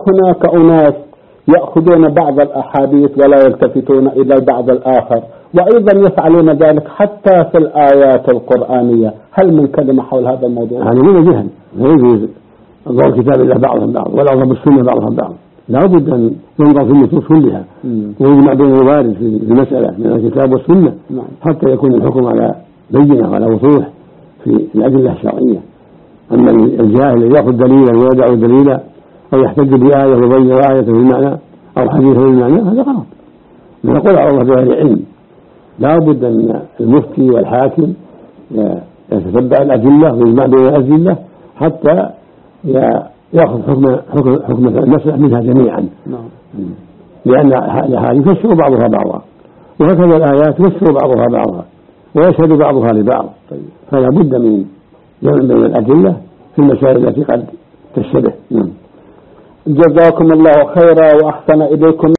هناك أناس يأخذون بعض الأحاديث ولا يلتفتون إلى البعض الآخر، وأيضا يفعلون ذلك حتى في الآيات القرآنية. هل من كلمة حول هذا الموضوع؟ يعني من جهل لا يجوز ضوء كتاب الله بعضها بعض ولا ضوء السنة بعضها بعض، لا بد أن ينظر في النصوص كلها ويجمع بين الوارد في المسألة من الكتاب والسنة حتى يكون الحكم على بينة وعلى وضوح في الأدلة الشرعية. أما الجاهل الذي يأخذ دليلا ويدع دليلا أو يحتج بآية ويبين آية في المعنى أو حديث في المعنى هذا غلط. نقول على الله بأهل العلم لا بد أن المفتي والحاكم يتتبع الأدلة ويجمع بين الأدلة حتى يأخذ حكم المسألة منها جميعا، لأن الأحاديث يفسر بعضها بعضا وهكذا الآيات يفسر بعضها بعضا ويشهد بعضها لبعض، فلا بد من جمع بين الأدلة في المسائل التي قد تشتبه. جزاكم الله خيرا وأحسن إليكم.